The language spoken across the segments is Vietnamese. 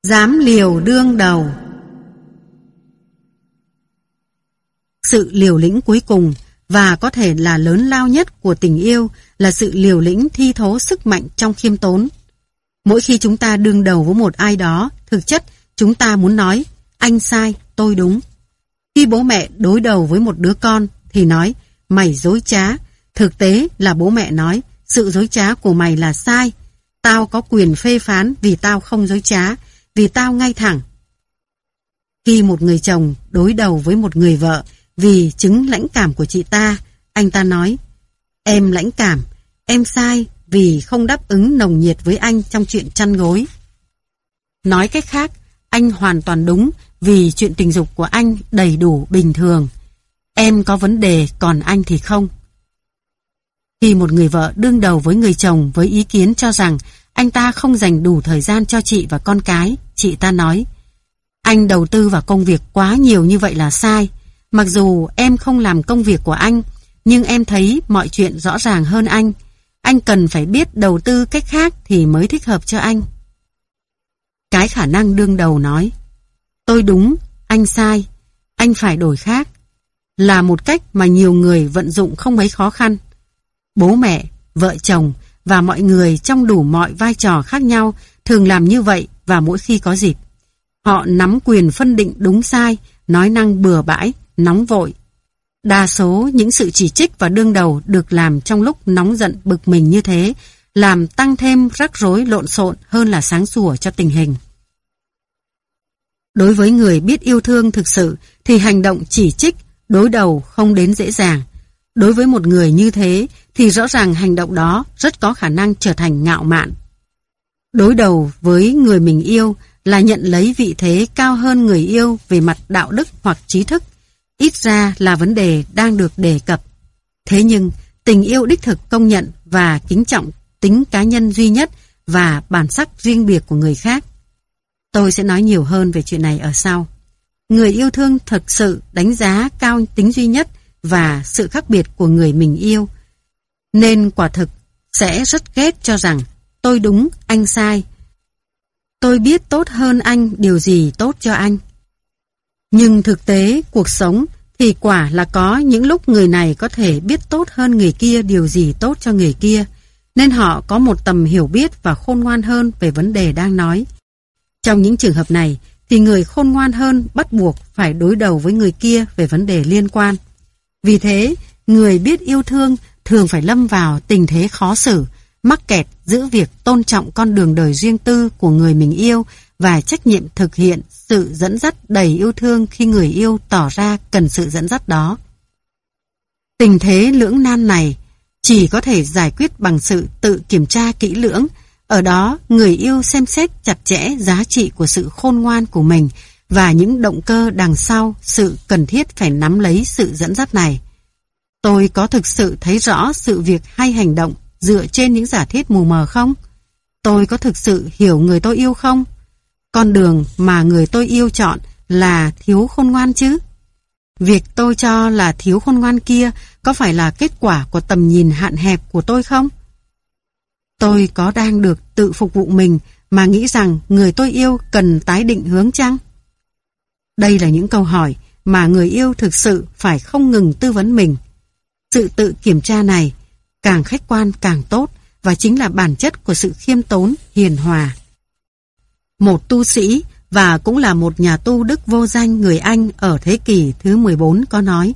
Dám liều đương đầu. Sự liều lĩnh cuối cùng và có thể là lớn lao nhất của tình yêu là sự liều lĩnh thi thố sức mạnh trong khiêm tốn. Mỗi khi chúng ta đương đầu với một ai đó, thực chất chúng ta muốn nói anh sai, tôi đúng. Khi bố mẹ đối đầu với một đứa con thì nói mày dối trá. Thực tế là bố mẹ nói sự dối trá của mày là sai. Tao có quyền phê phán vì tao không dối trá, vì tao ngay thẳng. Khi một người chồng đối đầu với một người vợ vì chứng lãnh cảm của chị ta, anh ta nói em lãnh cảm, em sai vì không đáp ứng nồng nhiệt với anh trong chuyện chăn gối. Nói cách khác, anh hoàn toàn đúng vì chuyện tình dục của anh đầy đủ bình thường. Em có vấn đề còn anh thì không. Khi một người vợ đương đầu với người chồng với ý kiến cho rằng anh ta không dành đủ thời gian cho chị và con cái, chị ta nói anh đầu tư vào công việc quá nhiều như vậy là sai. Mặc dù em không làm công việc của anh, nhưng em thấy mọi chuyện rõ ràng hơn anh. Anh cần phải biết đầu tư cách khác thì mới thích hợp cho anh. Cái khả năng đương đầu nói tôi đúng, anh sai, anh phải đổi khác, là một cách mà nhiều người vận dụng không mấy khó khăn. Bố mẹ, vợ chồng và mọi người trong đủ mọi vai trò khác nhau thường làm như vậy và mỗi khi có dịp. Họ nắm quyền phân định đúng sai, nói năng bừa bãi, nóng vội. Đa số những sự chỉ trích và đương đầu được làm trong lúc nóng giận bực mình như thế, làm tăng thêm rắc rối lộn xộn hơn là sáng sủa cho tình hình. Đối với người biết yêu thương thực sự thì hành động chỉ trích, đối đầu không đến dễ dàng. Đối với một người như thế thì rõ ràng hành động đó rất có khả năng trở thành ngạo mạn. Đối đầu với người mình yêu là nhận lấy vị thế cao hơn người yêu về mặt đạo đức hoặc trí thức, ít ra là vấn đề đang được đề cập. Thế nhưng, tình yêu đích thực công nhận và kính trọng tính cá nhân duy nhất và bản sắc riêng biệt của người khác. Tôi sẽ nói nhiều hơn về chuyện này ở sau. Người yêu thương thực sự đánh giá cao tính duy nhất và sự khác biệt của người mình yêu, nên quả thực sẽ rất ghét cho rằng tôi đúng, anh sai. Tôi biết tốt hơn anh điều gì tốt cho anh. Nhưng thực tế, cuộc sống thì quả là có những lúc người này có thể biết tốt hơn người kia điều gì tốt cho người kia, nên họ có một tầm hiểu biết và khôn ngoan hơn về vấn đề đang nói. Trong những trường hợp này, thì người khôn ngoan hơn bắt buộc phải đối đầu với người kia về vấn đề liên quan. Vì thế, người biết yêu thương thường phải lâm vào tình thế khó xử, mắc kẹt giữa việc tôn trọng con đường đời riêng tư của người mình yêu và trách nhiệm thực hiện sự dẫn dắt đầy yêu thương khi người yêu tỏ ra cần sự dẫn dắt đó. Tình thế lưỡng nan này chỉ có thể giải quyết bằng sự tự kiểm tra kỹ lưỡng. Ở đó, người yêu xem xét chặt chẽ giá trị của sự khôn ngoan của mình và những động cơ đằng sau sự cần thiết phải nắm lấy sự dẫn dắt này. Tôi có thực sự thấy rõ sự việc hay hành động dựa trên những giả thiết mù mờ không? Tôi có thực sự hiểu người tôi yêu không? Con đường mà người tôi yêu chọn là thiếu khôn ngoan chứ? Việc tôi cho là thiếu khôn ngoan kia có phải là kết quả của tầm nhìn hạn hẹp của tôi không? Tôi có đang được tự phục vụ mình mà nghĩ rằng người tôi yêu cần tái định hướng chăng? Đây là những câu hỏi mà người yêu thực sự phải không ngừng tư vấn mình. Sự tự kiểm tra này càng khách quan càng tốt và chính là bản chất của sự khiêm tốn, hiền hòa. Một tu sĩ và cũng là một nhà tu đức vô danh người Anh ở thế kỷ thứ 14 có nói: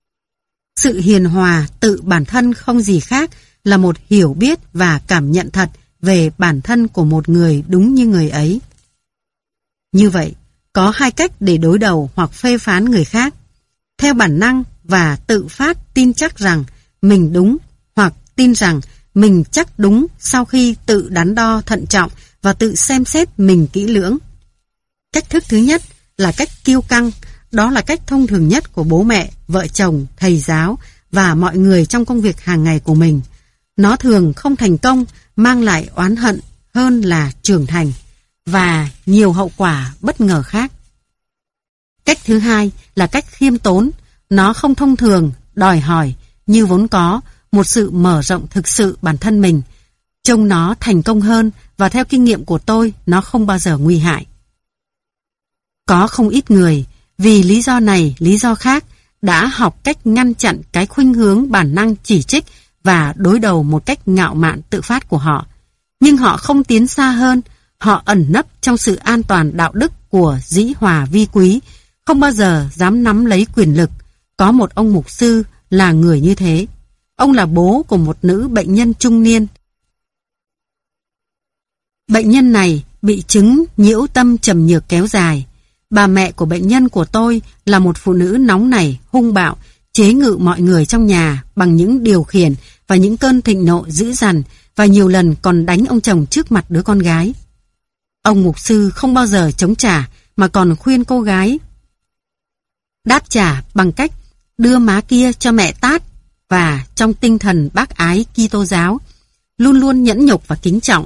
sự hiền hòa tự bản thân không gì khác là một hiểu biết và cảm nhận thật về bản thân của một người đúng như người ấy. Như vậy, có hai cách để đối đầu hoặc phê phán người khác: theo bản năng và tự phát tin chắc rằng mình đúng, hoặc tin rằng mình chắc đúng sau khi tự đắn đo thận trọng và tự xem xét mình kỹ lưỡng. Cách thức thứ nhất là cách kiêu căng, đó là cách thông thường nhất của bố mẹ, vợ chồng, thầy giáo và mọi người trong công việc hàng ngày của mình. Nó thường không thành công, mang lại oán hận hơn là trưởng thành và nhiều hậu quả bất ngờ khác. Cách thứ hai là cách khiêm tốn. Nó không thông thường, đòi hỏi như vốn có một sự mở rộng thực sự bản thân mình. Trông nó thành công hơn và theo kinh nghiệm của tôi, nó không bao giờ nguy hại. Có không ít người, vì lý do này, lý do khác, đã học cách ngăn chặn cái khuynh hướng bản năng chỉ trích và đối đầu một cách ngạo mạn tự phát của họ. Nhưng họ không tiến xa hơn, họ ẩn nấp trong sự an toàn đạo đức của dĩ hòa vi quý, không bao giờ dám nắm lấy quyền lực. Có một ông mục sư là người như thế. Ông là bố của một nữ bệnh nhân trung niên. Bệnh nhân này bị chứng nhiễu tâm trầm nhược kéo dài. Bà mẹ của bệnh nhân của tôi là một phụ nữ nóng nảy, hung bạo, chế ngự mọi người trong nhà bằng những điều khiển và những cơn thịnh nộ dữ dằn, và nhiều lần còn đánh ông chồng trước mặt đứa con gái. Ông mục sư không bao giờ chống trả mà còn khuyên cô gái đáp trả bằng cách đưa má kia cho mẹ tát, và trong tinh thần bác ái Kitô giáo, luôn luôn nhẫn nhục và kính trọng.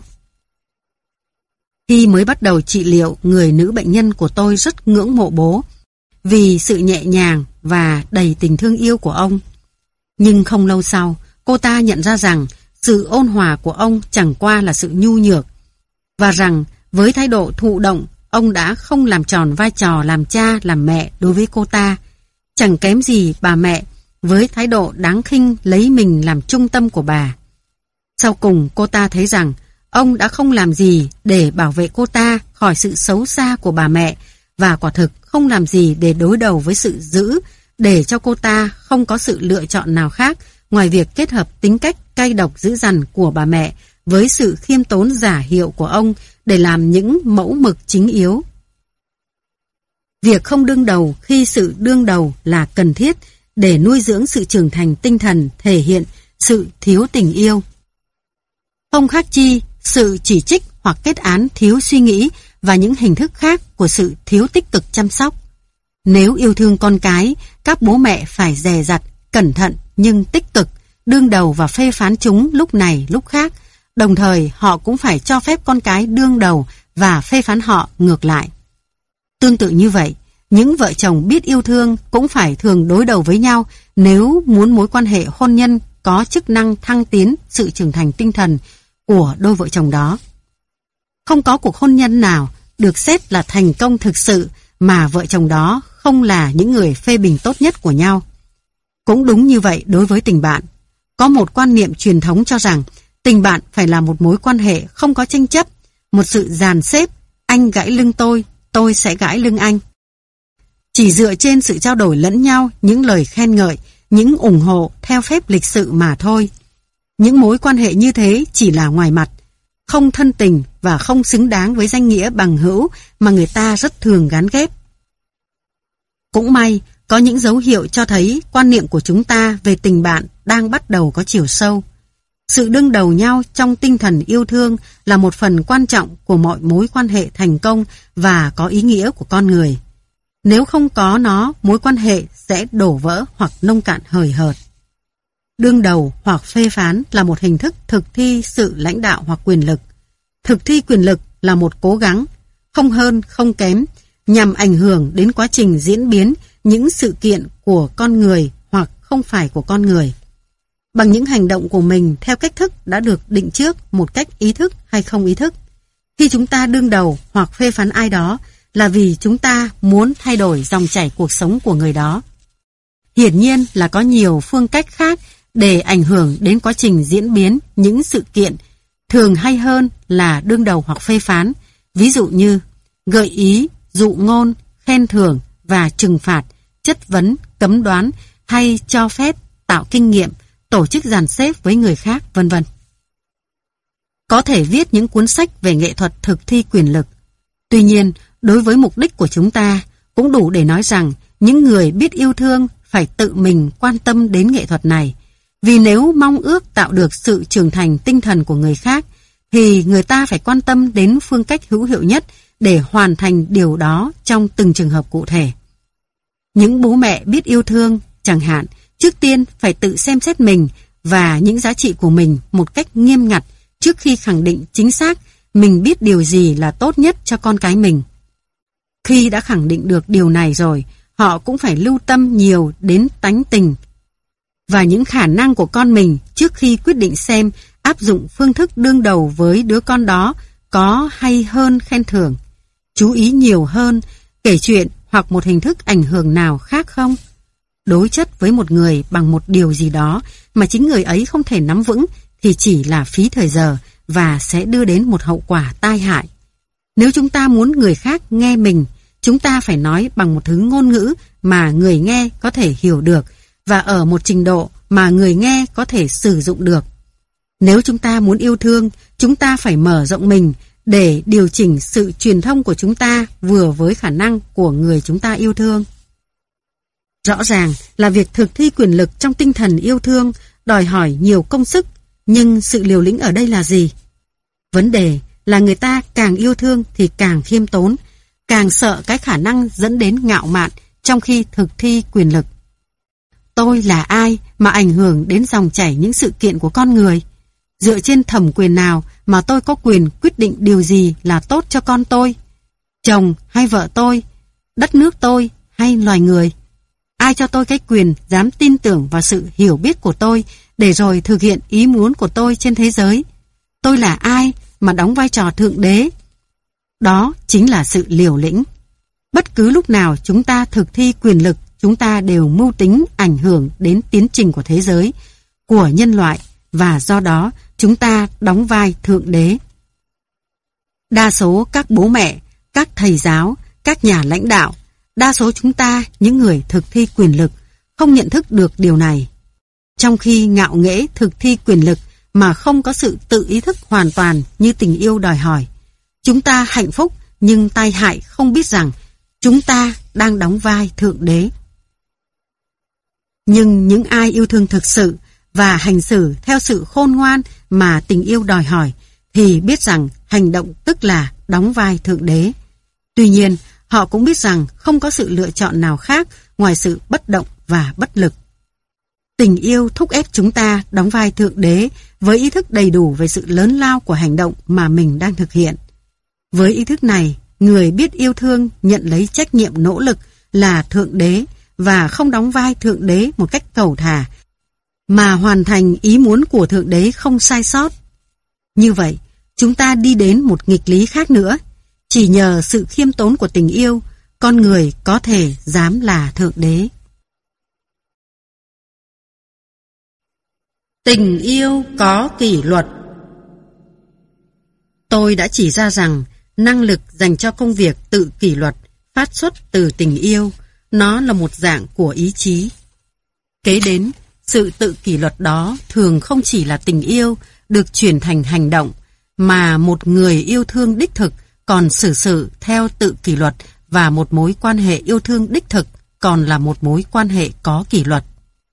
Khi mới bắt đầu trị liệu, người nữ bệnh nhân của tôi rất ngưỡng mộ bố vì sự nhẹ nhàng và đầy tình thương yêu của ông. Nhưng không lâu sau, cô ta nhận ra rằng sự ôn hòa của ông chẳng qua là sự nhu nhược, và rằng với thái độ thụ động, ông đã không làm tròn vai trò làm cha làm mẹ đối với cô ta. Chẳng kém gì bà mẹ với thái độ đáng khinh lấy mình làm trung tâm của bà. Sau cùng cô ta thấy rằng ông đã không làm gì để bảo vệ cô ta khỏi sự xấu xa của bà mẹ, và quả thực không làm gì để đối đầu với sự dữ, để cho cô ta không có sự lựa chọn nào khác ngoài việc kết hợp tính cách cay độc dữ dằn của bà mẹ với sự khiêm tốn giả hiệu của ông để làm những mẫu mực chính yếu. Việc không đương đầu khi sự đương đầu là cần thiết để nuôi dưỡng sự trưởng thành tinh thần, thể hiện sự thiếu tình yêu. Không khác chi sự chỉ trích hoặc kết án thiếu suy nghĩ và những hình thức khác của sự thiếu tích cực chăm sóc. Nếu yêu thương con cái, các bố mẹ phải dè dặt, cẩn thận nhưng tích cực, đương đầu và phê phán chúng lúc này lúc khác. Đồng thời họ cũng phải cho phép con cái đương đầu và phê phán họ ngược lại. Tương tự như vậy, những vợ chồng biết yêu thương cũng phải thường đối đầu với nhau nếu muốn mối quan hệ hôn nhân có chức năng thăng tiến sự trưởng thành tinh thần của đôi vợ chồng đó. Không có cuộc hôn nhân nào được xét là thành công thực sự mà vợ chồng đó không là những người phê bình tốt nhất của nhau. Cũng đúng như vậy đối với tình bạn. Có một quan niệm truyền thống cho rằng tình bạn phải là một mối quan hệ không có tranh chấp, một sự dàn xếp, anh gãi lưng tôi sẽ gãi lưng anh. Chỉ dựa trên sự trao đổi lẫn nhau những lời khen ngợi, những ủng hộ theo phép lịch sự mà thôi. Những mối quan hệ như thế chỉ là ngoài mặt, không thân tình và không xứng đáng với danh nghĩa bằng hữu mà người ta rất thường gán ghép. Cũng may, có những dấu hiệu cho thấy quan niệm của chúng ta về tình bạn đang bắt đầu có chiều sâu. Sự đương đầu nhau trong tinh thần yêu thương là một phần quan trọng của mọi mối quan hệ thành công và có ý nghĩa của con người. Nếu không có nó, mối quan hệ sẽ đổ vỡ hoặc nông cạn hời hợt. Đương đầu hoặc phê phán là một hình thức thực thi sự lãnh đạo hoặc quyền lực. Thực thi quyền lực là một cố gắng, không hơn không kém, nhằm ảnh hưởng đến quá trình diễn biến những sự kiện của con người hoặc không phải của con người. Bằng những hành động của mình theo cách thức đã được định trước một cách ý thức hay không ý thức. Khi chúng ta đương đầu hoặc phê phán ai đó là vì chúng ta muốn thay đổi dòng chảy cuộc sống của người đó. Hiển nhiên là có nhiều phương cách khác để ảnh hưởng đến quá trình diễn biến những sự kiện, thường hay hơn là đương đầu hoặc phê phán, ví dụ như gợi ý, dụ ngôn, khen thưởng và trừng phạt, chất vấn, cấm đoán hay cho phép, tạo kinh nghiệm, tổ chức dàn xếp với người khác, vân vân. Có thể viết những cuốn sách về nghệ thuật thực thi quyền lực. Tuy nhiên, đối với mục đích của chúng ta, cũng đủ để nói rằng những người biết yêu thương phải tự mình quan tâm đến nghệ thuật này. Vì nếu mong ước tạo được sự trưởng thành tinh thần của người khác, thì người ta phải quan tâm đến phương cách hữu hiệu nhất để hoàn thành điều đó trong từng trường hợp cụ thể. Những bố mẹ biết yêu thương, chẳng hạn, trước tiên phải tự xem xét mình và những giá trị của mình một cách nghiêm ngặt trước khi khẳng định chính xác mình biết điều gì là tốt nhất cho con cái mình. Khi đã khẳng định được điều này rồi, họ cũng phải lưu tâm nhiều đến tánh tình và những khả năng của con mình trước khi quyết định xem áp dụng phương thức đương đầu với đứa con đó có hay hơn khen thưởng. Chú ý nhiều hơn kể chuyện hoặc một hình thức ảnh hưởng nào khác không? Đối chất với một người bằng một điều gì đó mà chính người ấy không thể nắm vững thì chỉ là phí thời giờ và sẽ đưa đến một hậu quả tai hại. Nếu chúng ta muốn người khác nghe mình, chúng ta phải nói bằng một thứ ngôn ngữ mà người nghe có thể hiểu được và ở một trình độ mà người nghe có thể sử dụng được. Nếu chúng ta muốn yêu thương, chúng ta phải mở rộng mình để điều chỉnh sự truyền thông của chúng ta vừa với khả năng của người chúng ta yêu thương. Rõ ràng là việc thực thi quyền lực trong tinh thần yêu thương đòi hỏi nhiều công sức, nhưng sự liều lĩnh ở đây là gì? Vấn đề là người ta càng yêu thương thì càng khiêm tốn, càng sợ cái khả năng dẫn đến ngạo mạn trong khi thực thi quyền lực. Tôi là ai mà ảnh hưởng đến dòng chảy những sự kiện của con người? Dựa trên thẩm quyền nào mà tôi có quyền quyết định điều gì là tốt cho con tôi, chồng hay vợ tôi, đất nước tôi hay loài người? Ai cho tôi cái quyền dám tin tưởng vào sự hiểu biết của tôi để rồi thực hiện ý muốn của tôi trên thế giới? Tôi là ai mà đóng vai trò thượng đế? Đó chính là sự liều lĩnh. Bất cứ lúc nào chúng ta thực thi quyền lực, chúng ta đều mưu tính ảnh hưởng đến tiến trình của thế giới, của nhân loại, và do đó chúng ta đóng vai thượng đế. Đa số các bố mẹ, các thầy giáo, các nhà lãnh đạo, đa số chúng ta, những người thực thi quyền lực, không nhận thức được điều này. Trong khi ngạo nghễ thực thi quyền lực mà không có sự tự ý thức hoàn toàn như tình yêu đòi hỏi, chúng ta hạnh phúc nhưng tai hại không biết rằng chúng ta đang đóng vai thượng đế. Nhưng những ai yêu thương thực sự và hành xử theo sự khôn ngoan mà tình yêu đòi hỏi thì biết rằng hành động tức là đóng vai thượng đế. Tuy nhiên, họ cũng biết rằng không có sự lựa chọn nào khác ngoài sự bất động và bất lực. Tình yêu thúc ép chúng ta đóng vai thượng đế với ý thức đầy đủ về sự lớn lao của hành động mà mình đang thực hiện. Với ý thức này, người biết yêu thương nhận lấy trách nhiệm nỗ lực là thượng đế và không đóng vai thượng đế một cách cầu thả, mà hoàn thành ý muốn của thượng đế không sai sót. Như vậy, chúng ta đi đến một nghịch lý khác nữa. Chỉ nhờ sự khiêm tốn của tình yêu, con người có thể dám là thượng đế. Tình yêu có kỷ luật. Tôi đã chỉ ra rằng năng lực dành cho công việc tự kỷ luật phát xuất từ tình yêu. Nó là một dạng của ý chí. Kế đến, sự tự kỷ luật đó thường không chỉ là tình yêu được chuyển thành hành động, mà một người yêu thương đích thực còn xử sự theo tự kỷ luật, và một mối quan hệ yêu thương đích thực còn là một mối quan hệ có kỷ luật.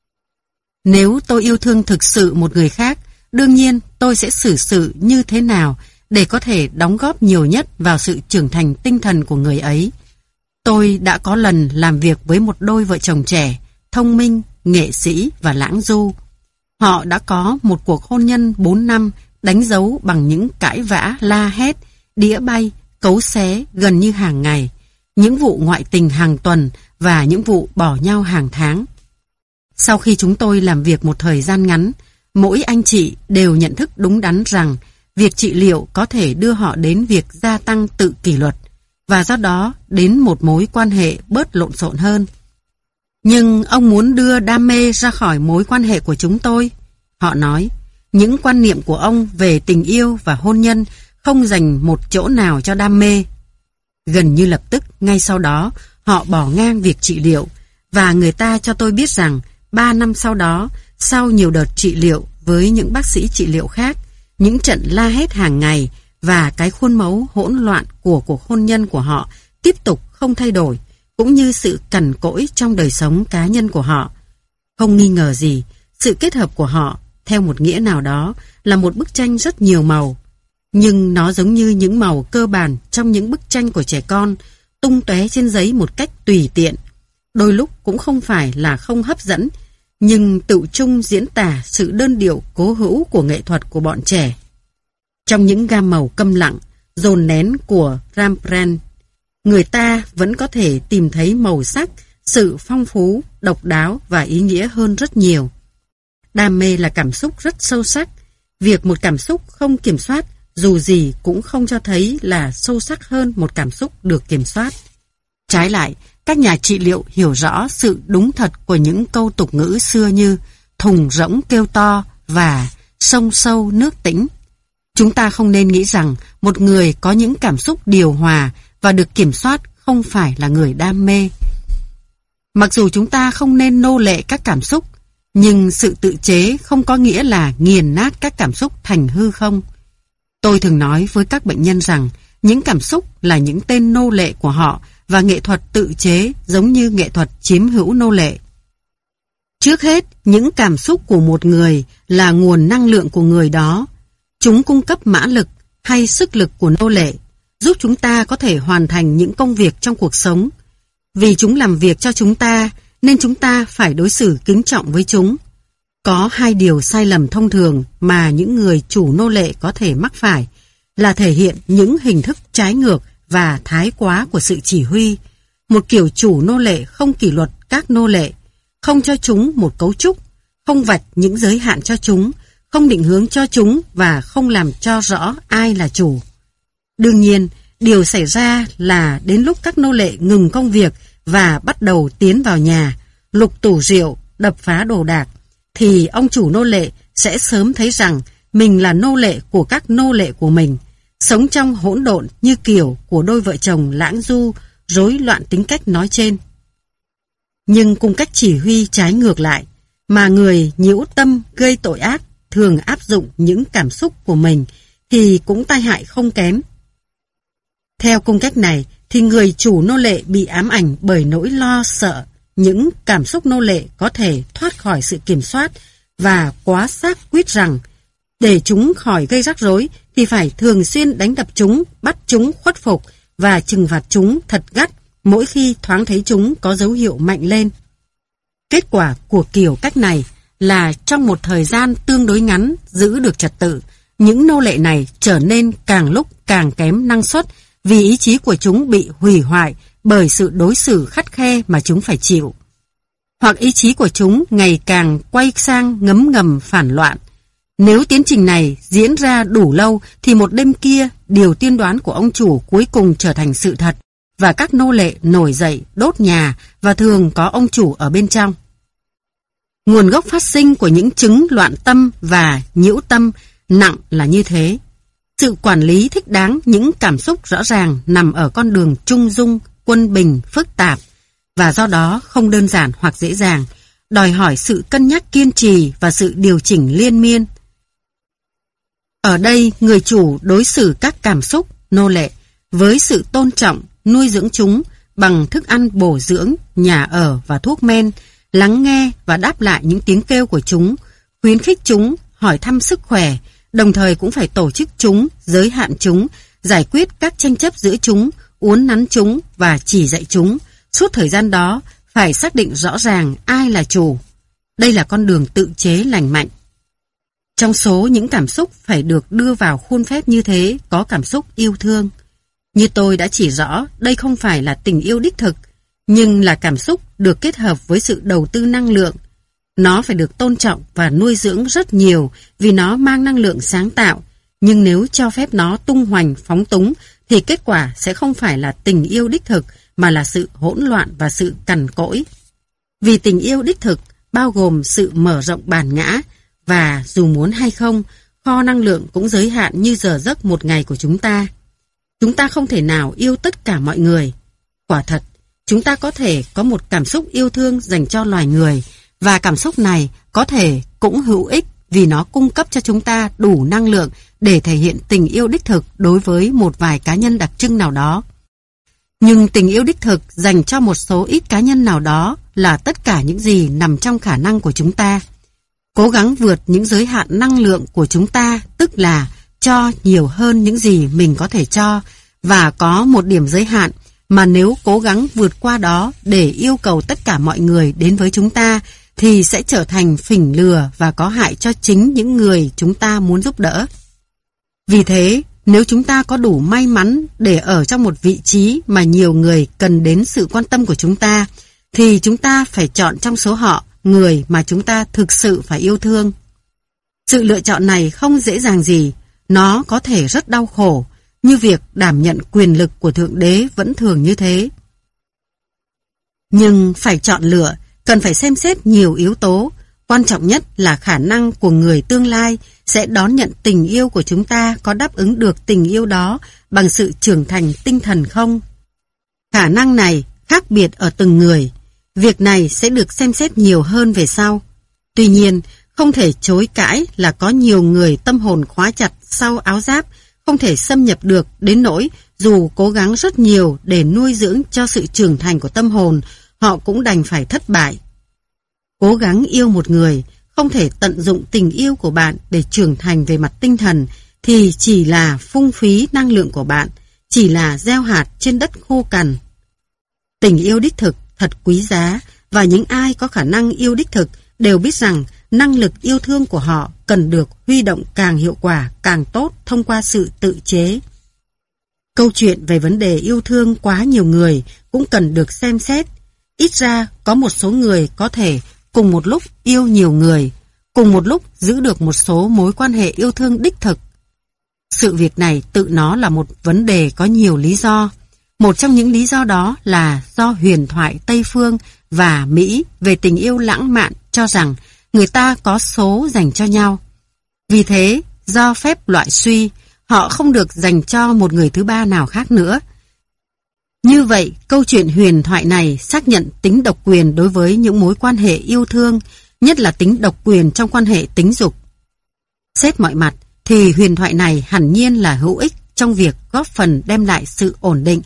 Nếu tôi yêu thương thực sự một người khác, đương nhiên tôi sẽ xử sự như thế nào để có thể đóng góp nhiều nhất vào sự trưởng thành tinh thần của người ấy. Tôi đã có lần làm việc với một đôi vợ chồng trẻ, thông minh, nghệ sĩ và lãng du. Họ đã có một cuộc hôn nhân 4 năm đánh dấu bằng những cãi vã la hét, đĩa bay, cấu xé gần như hàng ngày, những vụ ngoại tình hàng tuần và những vụ bỏ nhau hàng tháng. Sau khi chúng tôi làm việc một thời gian ngắn, mỗi anh chị đều nhận thức đúng đắn rằng việc trị liệu có thể đưa họ đến việc gia tăng tự kỷ luật, và do đó đến một mối quan hệ bớt lộn xộn hơn. Nhưng ông muốn đưa đam mê ra khỏi mối quan hệ của chúng tôi. Họ nói, những quan niệm của ông về tình yêu và hôn nhân không dành một chỗ nào cho đam mê. Gần như lập tức, ngay sau đó, họ bỏ ngang việc trị liệu, và người ta cho tôi biết rằng 3 năm sau đó, sau nhiều đợt trị liệu với những bác sĩ trị liệu khác, những trận la hét hàng ngày và cái khuôn mẫu hỗn loạn của cuộc hôn nhân của họ tiếp tục không thay đổi, cũng như sự cằn cỗi trong đời sống cá nhân của họ. Không nghi ngờ gì, sự kết hợp của họ, theo một nghĩa nào đó, là một bức tranh rất nhiều màu. Nhưng nó giống như những màu cơ bản trong những bức tranh của trẻ con, tung tóe trên giấy một cách tùy tiện. Đôi lúc cũng không phải là không hấp dẫn, nhưng tự chung diễn tả sự đơn điệu cố hữu của nghệ thuật của bọn trẻ. Trong những gam màu câm lặng, dồn nén của Rembrandt, người ta vẫn có thể tìm thấy màu sắc, sự phong phú, độc đáo và ý nghĩa hơn rất nhiều. Đam mê là cảm xúc rất sâu sắc. Việc một cảm xúc không kiểm soát dù gì cũng không cho thấy là sâu sắc hơn một cảm xúc được kiểm soát. Trái lại, các nhà trị liệu hiểu rõ sự đúng thật của những câu tục ngữ xưa như thùng rỗng kêu to và sông sâu nước tĩnh. Chúng ta không nên nghĩ rằng một người có những cảm xúc điều hòa và được kiểm soát không phải là người đam mê. Mặc dù chúng ta không nên nô lệ các cảm xúc, nhưng sự tự chế không có nghĩa là nghiền nát các cảm xúc thành hư không. Tôi thường nói với các bệnh nhân rằng những cảm xúc là những tên nô lệ của họ và nghệ thuật tự chế giống như nghệ thuật chiếm hữu nô lệ. Trước hết, những cảm xúc của một người là nguồn năng lượng của người đó. Chúng cung cấp mã lực hay sức lực của nô lệ, giúp chúng ta có thể hoàn thành những công việc trong cuộc sống. Vì chúng làm việc cho chúng ta, nên chúng ta phải đối xử kính trọng với chúng. Có hai điều sai lầm thông thường mà những người chủ nô lệ có thể mắc phải là thể hiện những hình thức trái ngược và thái quá của sự chỉ huy. Một kiểu chủ nô lệ không kỷ luật các nô lệ, không cho chúng một cấu trúc, không vạch những giới hạn cho chúng, không định hướng cho chúng và không làm cho rõ ai là chủ. Đương nhiên, điều xảy ra là đến lúc các nô lệ ngừng công việc và bắt đầu tiến vào nhà, lục tủ rượu, đập phá đồ đạc, thì ông chủ nô lệ sẽ sớm thấy rằng mình là nô lệ của các nô lệ của mình, sống trong hỗn độn như kiểu của đôi vợ chồng lãng du, rối loạn tính cách nói trên. Nhưng cùng cách chỉ huy trái ngược lại, mà người nhiễu tâm gây tội ác thường áp dụng những cảm xúc của mình thì cũng tai hại không kém. Theo cung cách này thì người chủ nô lệ bị ám ảnh bởi nỗi lo sợ những cảm xúc nô lệ có thể thoát khỏi sự kiểm soát và quá xác quyết rằng để chúng khỏi gây rắc rối thì phải thường xuyên đánh đập chúng, bắt chúng khuất phục và trừng phạt chúng thật gắt mỗi khi thoáng thấy chúng có dấu hiệu mạnh lên. Kết quả của kiểu cách này là trong một thời gian tương đối ngắn giữ được trật tự, những nô lệ này trở nên càng lúc càng kém năng suất vì ý chí của chúng bị hủy hoại bởi sự đối xử khắt khe mà chúng phải chịu. Hoặc ý chí của chúng ngày càng quay sang ngấm ngầm phản loạn. Nếu tiến trình này diễn ra đủ lâu thì một đêm kia điều tiên đoán của ông chủ cuối cùng trở thành sự thật và các nô lệ nổi dậy đốt nhà và thường có ông chủ ở bên trong. Nguồn gốc phát sinh của những chứng loạn tâm và nhiễu tâm nặng là như thế. Sự quản lý thích đáng những cảm xúc rõ ràng nằm ở con đường trung dung, quân bình, phức tạp và do đó không đơn giản hoặc dễ dàng, đòi hỏi sự cân nhắc kiên trì và sự điều chỉnh liên miên. Ở đây, người chủ đối xử các cảm xúc, nô lệ với sự tôn trọng, nuôi dưỡng chúng bằng thức ăn bổ dưỡng, nhà ở và thuốc men, lắng nghe và đáp lại những tiếng kêu của chúng, khuyến khích chúng, hỏi thăm sức khỏe, đồng thời cũng phải tổ chức chúng, giới hạn chúng, giải quyết các tranh chấp giữa chúng, uốn nắn chúng và chỉ dạy chúng. Suốt thời gian đó, phải xác định rõ ràng ai là chủ. Đây là con đường tự chế lành mạnh. Trong số những cảm xúc phải được đưa vào khuôn phép như thế có cảm xúc yêu thương. Như tôi đã chỉ rõ, đây không phải là tình yêu đích thực, nhưng là cảm xúc được kết hợp với sự đầu tư năng lượng. Nó phải được tôn trọng và nuôi dưỡng rất nhiều vì nó mang năng lượng sáng tạo, nhưng nếu cho phép nó tung hoành phóng túng thì kết quả sẽ không phải là tình yêu đích thực mà là sự hỗn loạn và sự cằn cỗi. Vì tình yêu đích thực bao gồm sự mở rộng bản ngã và dù muốn hay không, kho năng lượng cũng giới hạn như giờ giấc một ngày của chúng ta. Chúng ta không thể nào yêu tất cả mọi người. Quả thật, chúng ta có thể có một cảm xúc yêu thương dành cho loài người và cảm xúc này có thể cũng hữu ích vì nó cung cấp cho chúng ta đủ năng lượng để thể hiện tình yêu đích thực đối với một vài cá nhân đặc trưng nào đó. Nhưng tình yêu đích thực dành cho một số ít cá nhân nào đó là tất cả những gì nằm trong khả năng của chúng ta. Cố gắng vượt những giới hạn năng lượng của chúng ta, tức là cho nhiều hơn những gì mình có thể cho, và có một điểm giới hạn mà nếu cố gắng vượt qua đó để yêu cầu tất cả mọi người đến với chúng ta thì sẽ trở thành phỉnh lừa và có hại cho chính những người chúng ta muốn giúp đỡ. Vì thế, nếu chúng ta có đủ may mắn để ở trong một vị trí mà nhiều người cần đến sự quan tâm của chúng ta, thì chúng ta phải chọn trong số họ người mà chúng ta thực sự phải yêu thương. Sự lựa chọn này không dễ dàng gì, nó có thể rất đau khổ, như việc đảm nhận quyền lực của Thượng Đế vẫn thường như thế. Nhưng phải chọn lựa, cần phải xem xét nhiều yếu tố. Quan trọng nhất là khả năng của người tương lai sẽ đón nhận tình yêu của chúng ta có đáp ứng được tình yêu đó bằng sự trưởng thành tinh thần không? Khả năng này khác biệt ở từng người. Việc này sẽ được xem xét nhiều hơn về sau. Tuy nhiên, không thể chối cãi là có nhiều người tâm hồn khóa chặt sau áo giáp, không thể xâm nhập được đến nỗi dù cố gắng rất nhiều để nuôi dưỡng cho sự trưởng thành của tâm hồn, họ cũng đành phải thất bại. Cố gắng yêu một người, không thể tận dụng tình yêu của bạn để trưởng thành về mặt tinh thần, thì chỉ là phung phí năng lượng của bạn, chỉ là gieo hạt trên đất khô cằn. Tình yêu đích thực thật quý giá, và những ai có khả năng yêu đích thực đều biết rằng năng lực yêu thương của họ cần được huy động càng hiệu quả, càng tốt thông qua sự tự chế. Câu chuyện về vấn đề yêu thương quá nhiều người cũng cần được xem xét. Ít ra có một số người có thể cùng một lúc yêu nhiều người, cùng một lúc giữ được một số mối quan hệ yêu thương đích thực. Sự việc này tự nó là một vấn đề có nhiều lý do. Một trong những lý do đó là do huyền thoại Tây Phương và Mỹ về tình yêu lãng mạn cho rằng người ta có số dành cho nhau. Vì thế, do phép loại suy, họ không được dành cho một người thứ ba nào khác nữa. Như vậy, câu chuyện huyền thoại này xác nhận tính độc quyền đối với những mối quan hệ yêu thương, nhất là tính độc quyền trong quan hệ tính dục. Xét mọi mặt, thì huyền thoại này hẳn nhiên là hữu ích trong việc góp phần đem lại sự ổn định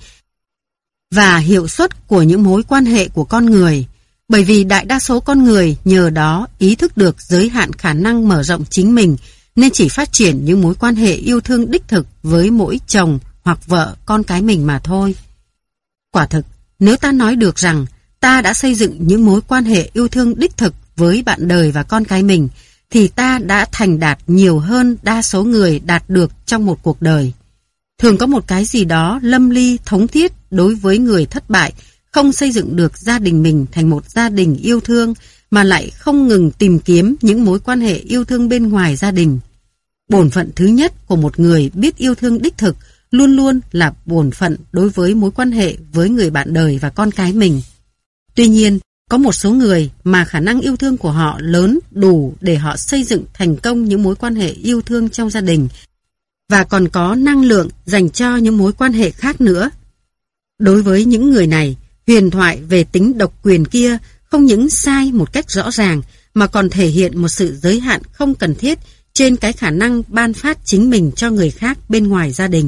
và hiệu suất của những mối quan hệ của con người, bởi vì đại đa số con người nhờ đó ý thức được giới hạn khả năng mở rộng chính mình, nên chỉ phát triển những mối quan hệ yêu thương đích thực với mỗi chồng hoặc vợ con cái mình mà thôi. Quả thực, nếu ta nói được rằng ta đã xây dựng những mối quan hệ yêu thương đích thực với bạn đời và con cái mình, thì ta đã thành đạt nhiều hơn đa số người đạt được trong một cuộc đời. Thường có một cái gì đó lâm ly thống thiết đối với người thất bại, không xây dựng được gia đình mình thành một gia đình yêu thương, mà lại không ngừng tìm kiếm những mối quan hệ yêu thương bên ngoài gia đình. Bổn phận thứ nhất của một người biết yêu thương đích thực luôn luôn là bổn phận đối với mối quan hệ với người bạn đời và con cái mình. Tuy nhiên, có một số người mà khả năng yêu thương của họ lớn đủ để họ xây dựng thành công những mối quan hệ yêu thương trong gia đình, và còn có năng lượng dành cho những mối quan hệ khác nữa. Đối với những người này, huyền thoại về tính độc quyền kia không những sai một cách rõ ràng, mà còn thể hiện một sự giới hạn không cần thiết trên cái khả năng ban phát chính mình cho người khác bên ngoài gia đình.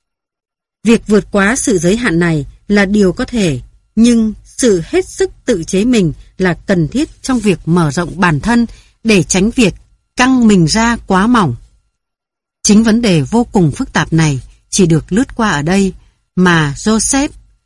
Việc vượt quá sự giới hạn này là điều có thể, nhưng sự hết sức tự chế mình là cần thiết trong việc mở rộng bản thân để tránh việc căng mình ra quá mỏng. Chính vấn đề vô cùng phức tạp này chỉ được lướt qua ở đây mà Joseph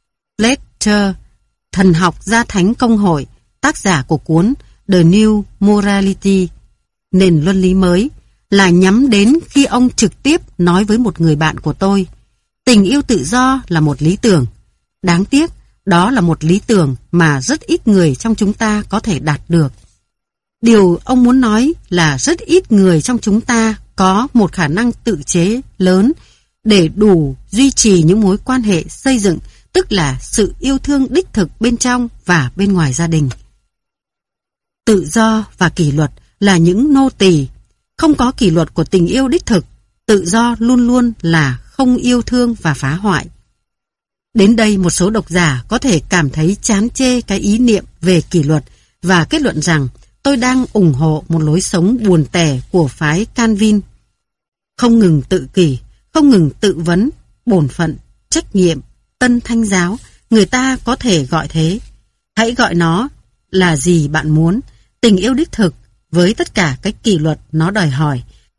Lecter, thần học gia thánh công hội, tác giả của cuốn The New Morality, nền luân lý mới, là nhắm đến khi ông trực tiếp nói với một người bạn của tôi: tình yêu tự do là một lý tưởng. Đáng tiếc, đó là một lý tưởng mà rất ít người trong chúng ta có thể đạt được. Điều ông muốn nói là rất ít người trong chúng ta có một khả năng tự chế lớn để đủ duy trì những mối quan hệ xây dựng, tức là sự yêu thương đích thực bên trong và bên ngoài gia đình. Tự do và kỷ luật là những nô tỳ. Không có kỷ luật của tình yêu đích thực, tự do luôn luôn là không yêu thương và phá hoại. Đến đây một số độc giả có thể cảm thấy chán chê cái ý niệm về kỷ luật và kết luận rằng tôi đang ủng hộ một lối sống buồn tẻ của phái Calvin. Không ngừng tự kỷ, không ngừng tự vấn, bổn phận, trách nhiệm, tân thanh giáo, người ta có thể gọi thế. Hãy gọi nó là gì bạn muốn, tình yêu đích thực với tất cả cái kỷ luật nó đòi hỏi,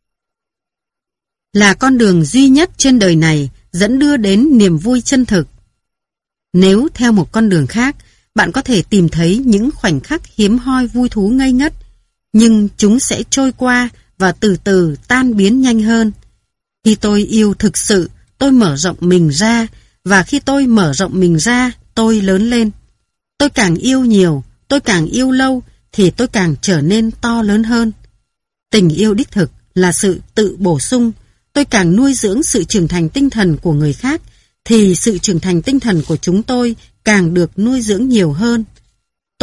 là con đường duy nhất trên đời này dẫn đưa đến niềm vui chân thực. Nếu theo một con đường khác, bạn có thể tìm thấy những khoảnh khắc hiếm hoi vui thú ngây ngất, nhưng chúng sẽ trôi qua và từ từ tan biến nhanh hơn. Khi tôi yêu thực sự, tôi mở rộng mình ra, và khi tôi mở rộng mình ra, tôi lớn lên. Tôi càng yêu nhiều, tôi càng yêu lâu, thì tôi càng trở nên to lớn hơn. Tình yêu đích thực là sự tự bổ sung. Tôi càng nuôi dưỡng sự trưởng thành tinh thần của người khác, thì sự trưởng thành tinh thần của chúng tôi càng được nuôi dưỡng nhiều hơn.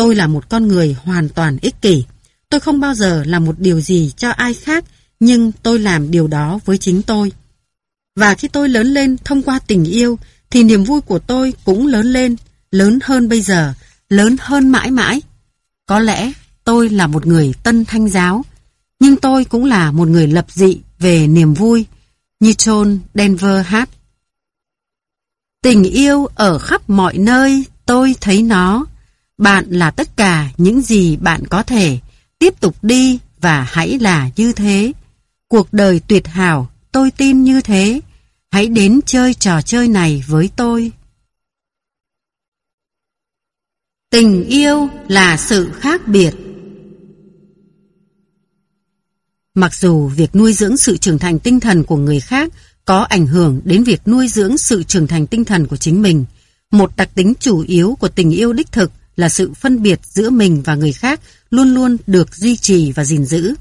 Tôi là một con người hoàn toàn ích kỷ. Tôi không bao giờ làm một điều gì cho ai khác, nhưng tôi làm điều đó với chính tôi. Và khi tôi lớn lên thông qua tình yêu, thì niềm vui của tôi cũng lớn lên, lớn hơn bây giờ, lớn hơn mãi mãi. Có lẽ tôi là một người tân thanh giáo, nhưng tôi cũng là một người lập dị về niềm vui, như John Denver hát. Tình yêu ở khắp mọi nơi, tôi thấy nó. Bạn là tất cả những gì bạn có thể. Tiếp tục đi và hãy là như thế. Cuộc đời tuyệt hảo, tôi tin như thế. Hãy đến chơi trò chơi này với tôi. Tình yêu là sự khác biệt. Mặc dù việc nuôi dưỡng sự trưởng thành tinh thần của người khác có ảnh hưởng đến việc nuôi dưỡng sự trưởng thành tinh thần của chính mình, một đặc tính chủ yếu của tình yêu đích thực là sự phân biệt giữa mình và người khác luôn luôn được duy trì và gìn giữ.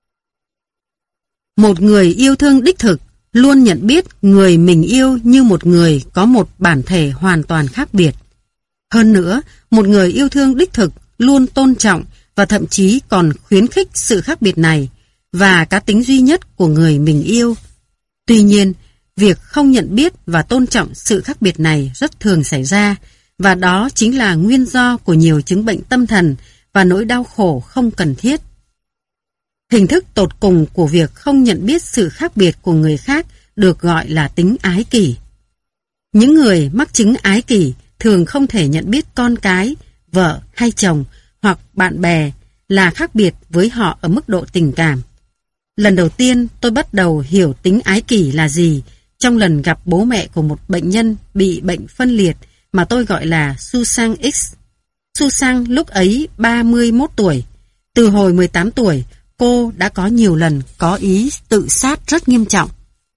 Một người yêu thương đích thực luôn nhận biết người mình yêu như một người có một bản thể hoàn toàn khác biệt. Hơn nữa, một người yêu thương đích thực luôn tôn trọng và thậm chí còn khuyến khích sự khác biệt này và cá tính duy nhất của người mình yêu. Tuy nhiên, việc không nhận biết và tôn trọng sự khác biệt này rất thường xảy ra, và đó chính là nguyên do của nhiều chứng bệnh tâm thần và nỗi đau khổ không cần thiết. Hình thức tột cùng của việc không nhận biết sự khác biệt của người khác được gọi là tính ái kỷ. Những người mắc chứng ái kỷ thường không thể nhận biết con cái, vợ hay chồng hoặc bạn bè là khác biệt với họ ở mức độ tình cảm. Lần đầu tiên tôi bắt đầu hiểu tính ái kỷ là gì trong lần gặp bố mẹ của một bệnh nhân bị bệnh phân liệt mà tôi gọi là Susan X. Susan lúc ấy 31 tuổi. Từ hồi 18 tuổi, cô đã có nhiều lần có ý tự sát rất nghiêm trọng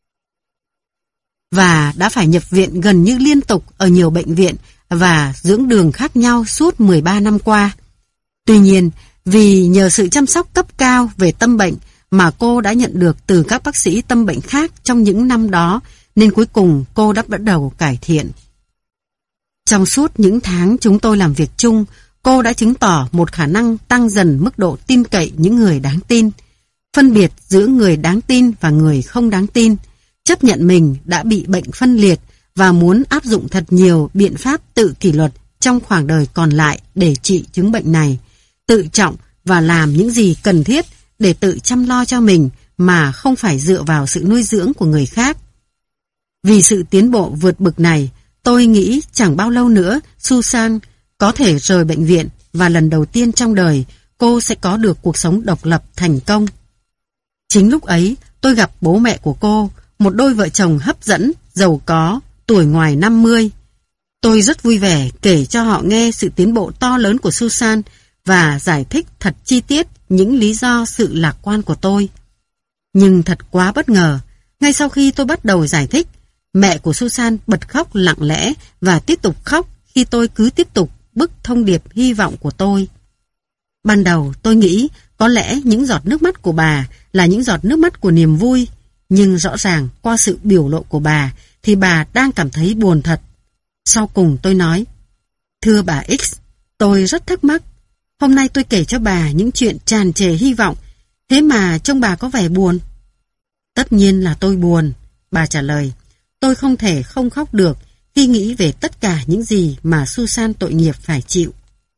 và đã phải nhập viện gần như liên tục ở nhiều bệnh viện và dưỡng đường khác nhau suốt 13 năm qua. Tuy nhiên, vì nhờ sự chăm sóc cấp cao về tâm bệnh mà cô đã nhận được từ các bác sĩ tâm bệnh khác trong những năm đó, nên cuối cùng cô đã bắt đầu cải thiện. Trong suốt những tháng chúng tôi làm việc chung, cô đã chứng tỏ một khả năng tăng dần mức độ tin cậy những người đáng tin, phân biệt giữa người đáng tin và người không đáng tin, chấp nhận mình đã bị bệnh phân liệt và muốn áp dụng thật nhiều biện pháp tự kỷ luật trong khoảng đời còn lại để trị chứng bệnh này, tự trọng và làm những gì cần thiết để tự chăm lo cho mình mà không phải dựa vào sự nuôi dưỡng của người khác. Vì sự tiến bộ vượt bực này, tôi nghĩ chẳng bao lâu nữa Susan có thể rời bệnh viện và lần đầu tiên trong đời cô sẽ có được cuộc sống độc lập thành công. Chính lúc ấy tôi gặp bố mẹ của cô, một đôi vợ chồng hấp dẫn, giàu có, tuổi ngoài 50. Tôi rất vui vẻ kể cho họ nghe sự tiến bộ to lớn của Susan và giải thích thật chi tiết những lý do sự lạc quan của tôi. Nhưng thật quá bất ngờ, ngay sau khi tôi bắt đầu giải thích, mẹ của Susan bật khóc lặng lẽ và tiếp tục khóc khi tôi cứ tiếp tục bức thông điệp hy vọng của tôi. Ban đầu tôi nghĩ có lẽ những giọt nước mắt của bà là những giọt nước mắt của niềm vui, nhưng rõ ràng qua sự biểu lộ của bà thì bà đang cảm thấy buồn thật. Sau cùng tôi nói, thưa bà X, tôi rất thắc mắc. Hôm nay tôi kể cho bà những chuyện tràn trề hy vọng, thế mà trông bà có vẻ buồn. Tất nhiên là tôi buồn, bà trả lời. Tôi không thể không khóc được khi nghĩ về tất cả những gì mà Susan tội nghiệp phải chịu.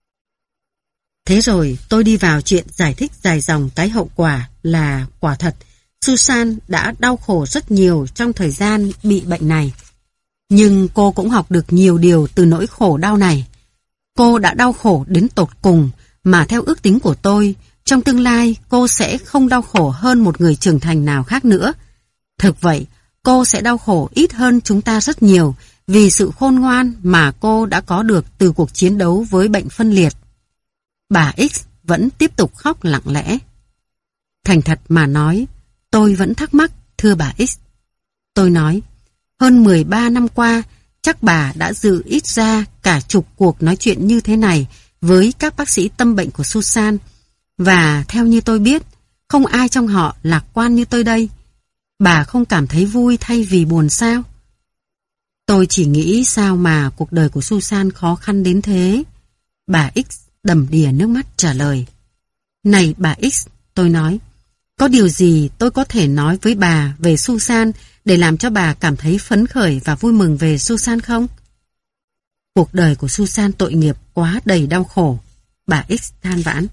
Thế rồi tôi đi vào chuyện giải thích dài dòng cái hậu quả là quả thật Susan đã đau khổ rất nhiều trong thời gian bị bệnh này. Nhưng cô cũng học được nhiều điều từ nỗi khổ đau này. Cô đã đau khổ đến tột cùng mà theo ước tính của tôi, trong tương lai cô sẽ không đau khổ hơn một người trưởng thành nào khác nữa. Thực vậy, cô sẽ đau khổ ít hơn chúng ta rất nhiều vì sự khôn ngoan mà cô đã có được từ cuộc chiến đấu với bệnh phân liệt. Bà X vẫn tiếp tục khóc lặng lẽ. Thành thật mà nói, tôi vẫn thắc mắc, thưa bà X. Tôi nói, hơn 13 năm qua, chắc bà đã dự ít ra cả chục cuộc nói chuyện như thế này với các bác sĩ tâm bệnh của Susan. Và theo như tôi biết, không ai trong họ lạc quan như tôi đây. Bà không cảm thấy vui thay vì buồn sao? Tôi chỉ nghĩ sao mà cuộc đời của Susan khó khăn đến thế. Bà X đầm đìa nước mắt trả lời. Này bà X, tôi nói, có điều gì tôi có thể nói với bà về Susan để làm cho bà cảm thấy phấn khởi và vui mừng về Susan không? Cuộc đời của Susan tội nghiệp quá đầy đau khổ, bà X than vãn.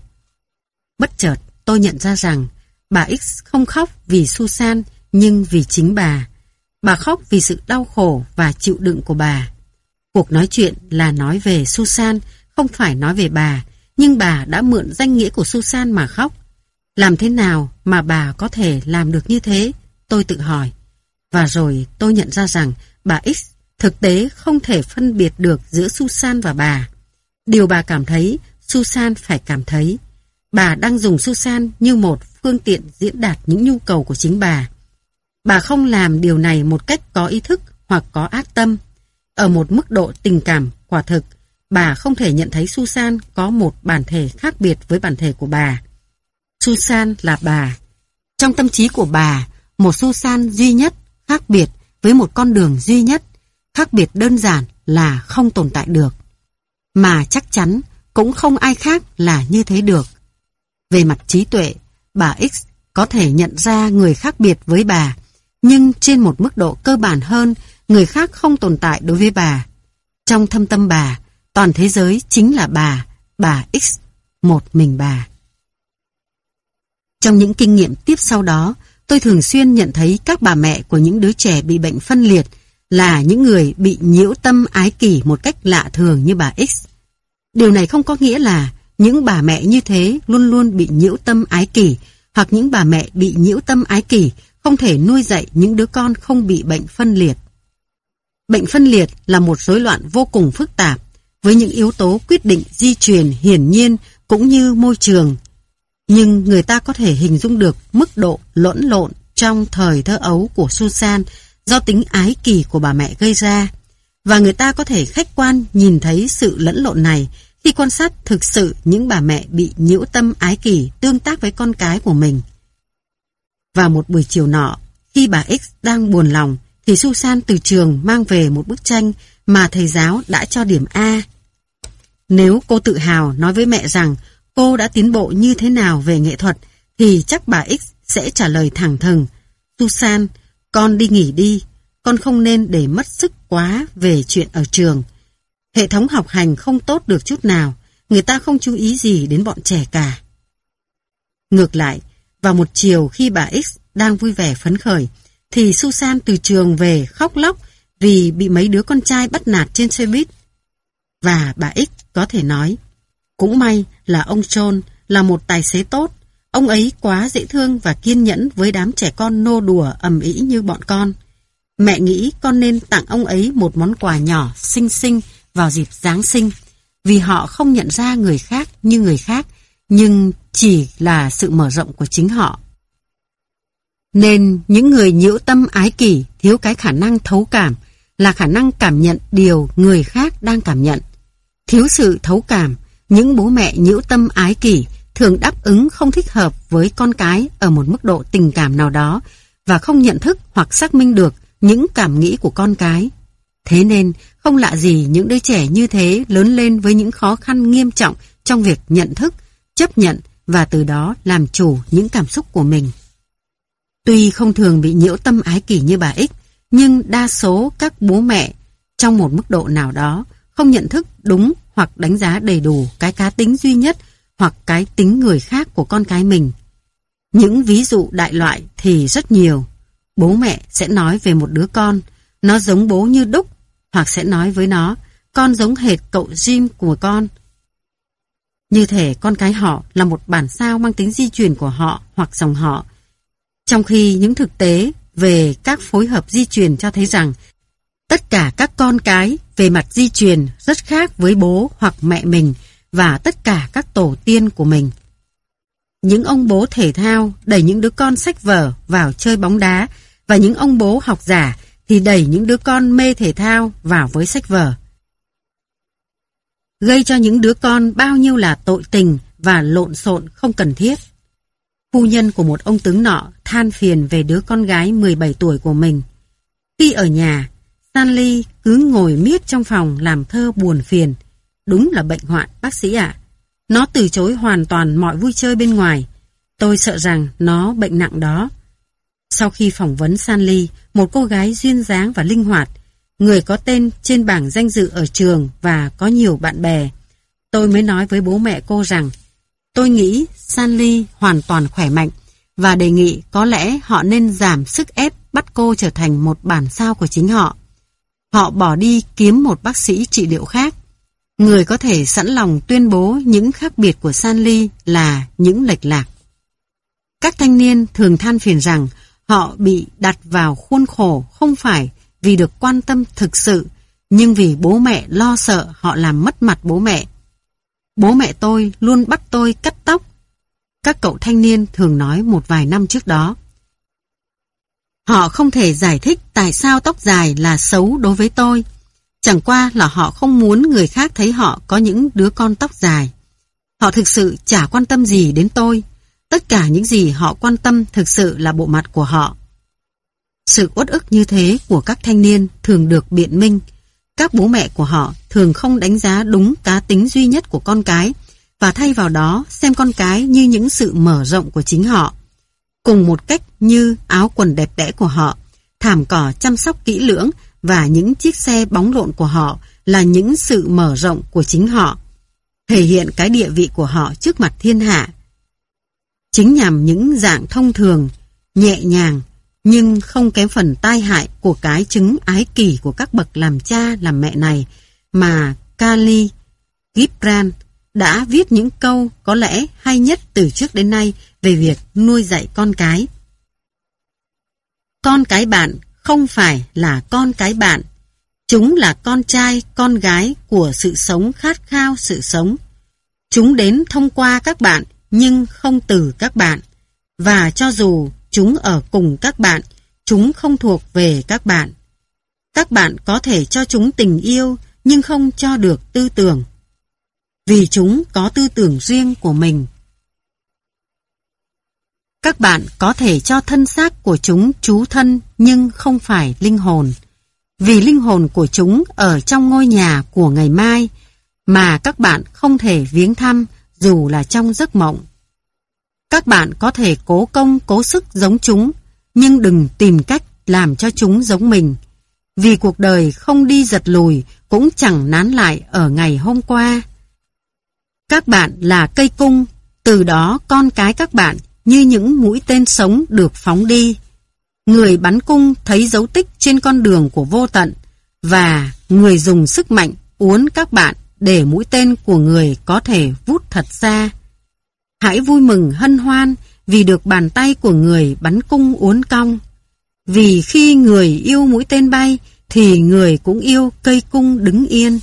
Bất chợt tôi nhận ra rằng bà X không khóc vì Susan nhưng vì chính bà. Bà khóc vì sự đau khổ và chịu đựng của bà. Cuộc nói chuyện là nói về Susan, không phải nói về bà, nhưng bà đã mượn danh nghĩa của Susan mà khóc. Làm thế nào mà bà có thể làm được như thế? Tôi tự hỏi. Và rồi tôi nhận ra rằng bà X thực tế không thể phân biệt được giữa Susan và bà. Điều bà cảm thấy, Susan phải cảm thấy. Bà đang dùng Susan như một phương tiện diễn đạt những nhu cầu của chính bà. Bà không làm điều này một cách có ý thức hoặc có ác tâm. Ở một mức độ tình cảm quả thực, bà không thể nhận thấy Susan có một bản thể khác biệt với bản thể của bà. Susan là bà. Trong tâm trí của bà, một Susan duy nhất, khác biệt với một con đường duy nhất, khác biệt đơn giản là không tồn tại được. Mà chắc chắn cũng không ai khác là như thế được. Về mặt trí tuệ, bà X có thể nhận ra người khác biệt với bà, nhưng trên một mức độ cơ bản hơn, người khác không tồn tại đối với bà. Trong thâm tâm bà, toàn thế giới chính là bà X, một mình bà. Trong những kinh nghiệm tiếp sau đó, tôi thường xuyên nhận thấy các bà mẹ của những đứa trẻ bị bệnh phân liệt là những người bị nhiễu tâm ái kỷ một cách lạ thường như bà X. Điều này không có nghĩa là những bà mẹ như thế luôn luôn bị nhiễu tâm ái kỷ, hoặc những bà mẹ bị nhiễu tâm ái kỷ không thể nuôi dạy những đứa con không bị bệnh phân liệt. Bệnh phân liệt là một rối loạn vô cùng phức tạp, với những yếu tố quyết định di truyền hiển nhiên cũng như môi trường. Nhưng người ta có thể hình dung được mức độ lẫn lộn trong thời thơ ấu của Susan do tính ái kỷ của bà mẹ gây ra. Và người ta có thể khách quan nhìn thấy sự lẫn lộn này khi quan sát thực sự những bà mẹ bị nhiễu tâm ái kỷ tương tác với con cái của mình. Vào một buổi chiều nọ, khi bà X đang buồn lòng, thì Susan từ trường mang về một bức tranh mà thầy giáo đã cho điểm A. Nếu cô tự hào nói với mẹ rằng cô đã tiến bộ như thế nào về nghệ thuật, thì chắc bà X sẽ trả lời thẳng thừng: Susan, con đi nghỉ đi, con không nên để mất sức quá về chuyện ở trường. Hệ thống học hành không tốt được chút nào, người ta không chú ý gì đến bọn trẻ cả. Ngược lại, vào một chiều khi bà X đang vui vẻ phấn khởi, thì Susan từ trường về khóc lóc vì bị mấy đứa con trai bắt nạt trên xe buýt. Và bà X có thể nói: cũng may là ông John là một tài xế tốt, ông ấy quá dễ thương và kiên nhẫn với đám trẻ con nô đùa ầm ĩ như bọn con. Mẹ nghĩ con nên tặng ông ấy một món quà nhỏ xinh xinh vào dịp Giáng sinh, vì họ không nhận ra người khác như người khác, nhưng chỉ là sự mở rộng của chính họ. Nên những người nhiễu tâm ái kỷ thiếu cái khả năng thấu cảm, là khả năng cảm nhận điều người khác đang cảm nhận. Thiếu sự thấu cảm, những bố mẹ nhiễu tâm ái kỷ thường đáp ứng không thích hợp với con cái ở một mức độ tình cảm nào đó và không nhận thức hoặc xác minh được những cảm nghĩ của con cái. Thế nên không lạ gì những đứa trẻ như thế lớn lên với những khó khăn nghiêm trọng trong việc nhận thức, chấp nhận và từ đó làm chủ những cảm xúc của mình. Tuy không thường bị nhiễu tâm ái kỷ như bà X, nhưng đa số các bố mẹ trong một mức độ nào đó không nhận thức đúng hoặc đánh giá đầy đủ cái cá tính duy nhất hoặc cái tính người khác của con cái mình. Những ví dụ đại loại thì rất nhiều. Bố mẹ sẽ nói về một đứa con, nó giống bố như đúc, hoặc sẽ nói với nó, con giống hệt cậu Jim của con. Như thể con cái họ là một bản sao mang tính di truyền của họ hoặc dòng họ. Trong khi những thực tế về các phối hợp di truyền cho thấy rằng tất cả các con cái về mặt di truyền rất khác với bố hoặc mẹ mình và tất cả các tổ tiên của mình. Những ông bố thể thao đẩy những đứa con sách vở vào chơi bóng đá, và những ông bố học giả thì đẩy những đứa con mê thể thao vào với sách vở. Gây cho những đứa con bao nhiêu là tội tình và lộn xộn không cần thiết. Phu nhân của một ông tướng nọ than phiền về đứa con gái 17 tuổi của mình. Khi ở nhà, Stanley cứ ngồi miết trong phòng làm thơ buồn phiền. Đúng là bệnh hoạn, bác sĩ ạ. Nó từ chối hoàn toàn mọi vui chơi bên ngoài. Tôi sợ rằng nó bệnh nặng đó. Sau khi phỏng vấn Sandy, một cô gái duyên dáng và linh hoạt, người có tên trên bảng danh dự ở trường và có nhiều bạn bè, tôi mới nói với bố mẹ cô rằng tôi nghĩ Sandy hoàn toàn khỏe mạnh và đề nghị có lẽ họ nên giảm sức ép bắt cô trở thành một bản sao của chính họ. Họ bỏ đi kiếm một bác sĩ trị liệu khác, người có thể sẵn lòng tuyên bố những khác biệt của Sandy là những lệch lạc. Các thanh niên thường than phiền rằng họ bị đặt vào khuôn khổ không phải vì được quan tâm thực sự, nhưng vì bố mẹ lo sợ họ làm mất mặt bố mẹ. Bố mẹ tôi luôn bắt tôi cắt tóc. Các cậu thanh niên thường nói một vài năm trước đó. Họ không thể giải thích tại sao tóc dài là xấu đối với tôi. Chẳng qua là họ không muốn người khác thấy họ có những đứa con tóc dài. Họ thực sự chả quan tâm gì đến tôi. Tất cả những gì họ quan tâm thực sự là bộ mặt của họ. Sự uất ức như thế của các thanh niên thường được biện minh. Các bố mẹ của họ thường không đánh giá đúng cá tính duy nhất của con cái và thay vào đó xem con cái như những sự mở rộng của chính họ. Cùng một cách như áo quần đẹp đẽ của họ, thảm cỏ chăm sóc kỹ lưỡng và những chiếc xe bóng lộn của họ là những sự mở rộng của chính họ, thể hiện cái địa vị của họ trước mặt thiên hạ. Chính nhằm những dạng thông thường, nhẹ nhàng, nhưng không kém phần tai hại của cái chứng ái kỷ của các bậc làm cha làm mẹ này mà Khalil Gibran đã viết những câu có lẽ hay nhất từ trước đến nay về việc nuôi dạy con cái. Con cái bạn không phải là con cái bạn. Chúng là con trai, con gái của sự sống khát khao sự sống. Chúng đến thông qua các bạn nhưng không từ các bạn. Và cho dù chúng ở cùng các bạn, chúng không thuộc về các bạn. Các bạn có thể cho chúng tình yêu nhưng không cho được tư tưởng. Vì chúng có tư tưởng riêng của mình. Các bạn có thể cho thân xác của chúng trú thân nhưng không phải linh hồn. Vì linh hồn của chúng ở trong ngôi nhà của ngày mai mà các bạn không thể viếng thăm dù là trong giấc mộng. Các bạn có thể cố công cố sức giống chúng, nhưng đừng tìm cách làm cho chúng giống mình. Vì cuộc đời không đi giật lùi cũng chẳng nán lại ở ngày hôm qua. Các bạn là cây cung, từ đó con cái các bạn như những mũi tên sống được phóng đi. Người bắn cung thấy dấu tích trên con đường của vô tận, và người dùng sức mạnh uốn các bạn để mũi tên của người có thể vút thật xa. Hãy vui mừng hân hoan vì được bàn tay của người bắn cung uốn cong. Vì khi người yêu mũi tên bay thì người cũng yêu cây cung đứng yên.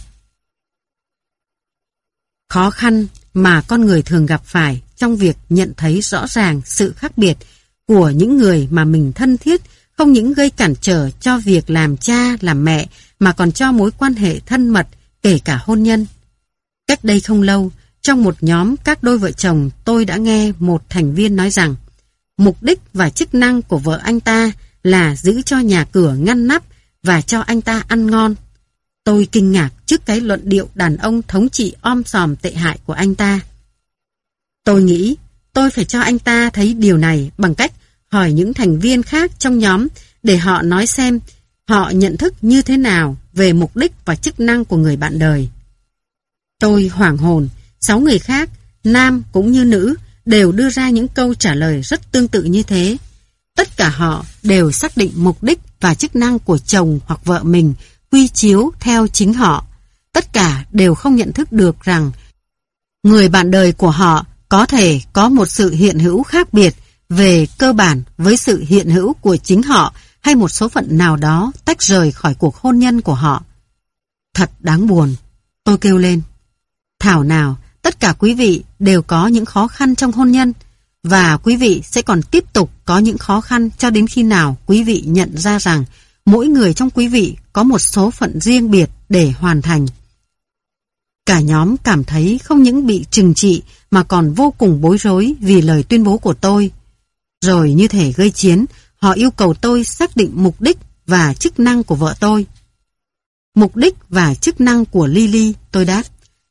Khó khăn mà con người thường gặp phải trong việc nhận thấy rõ ràng sự khác biệt của những người mà mình thân thiết không những gây cản trở cho việc làm cha, làm mẹ mà còn cho mối quan hệ thân mật, kể cả hôn nhân. Cách đây không lâu, trong một nhóm các đôi vợ chồng, tôi đã nghe một thành viên nói rằng mục đích và chức năng của vợ anh ta là giữ cho nhà cửa ngăn nắp và cho anh ta ăn ngon. Tôi kinh ngạc trước cái luận điệu đàn ông thống trị om sòm tệ hại của anh ta. Tôi nghĩ tôi phải cho anh ta thấy điều này bằng cách hỏi những thành viên khác trong nhóm để họ nói xem họ nhận thức như thế nào về mục đích và chức năng của người bạn đời. Tôi hoảng hồn, 6 người khác, nam cũng như nữ, đều đưa ra những câu trả lời rất tương tự như thế. Tất cả họ đều xác định mục đích và chức năng của chồng hoặc vợ mình quy chiếu theo chính họ. Tất cả đều không nhận thức được rằng người bạn đời của họ có thể có một sự hiện hữu khác biệt về cơ bản với sự hiện hữu của chính họ hay một số phận nào đó tách rời khỏi cuộc hôn nhân của họ. Thật đáng buồn, tôi kêu lên. Thảo nào, tất cả quý vị đều có những khó khăn trong hôn nhân và quý vị sẽ còn tiếp tục có những khó khăn cho đến khi nào quý vị nhận ra rằng mỗi người trong quý vị có một số phận riêng biệt để hoàn thành. Cả nhóm cảm thấy không những bị trừng trị mà còn vô cùng bối rối vì lời tuyên bố của tôi. Rồi như thể gây chiến, họ yêu cầu tôi xác định mục đích và chức năng của vợ tôi. Mục đích và chức năng của Lily, tôi đáp,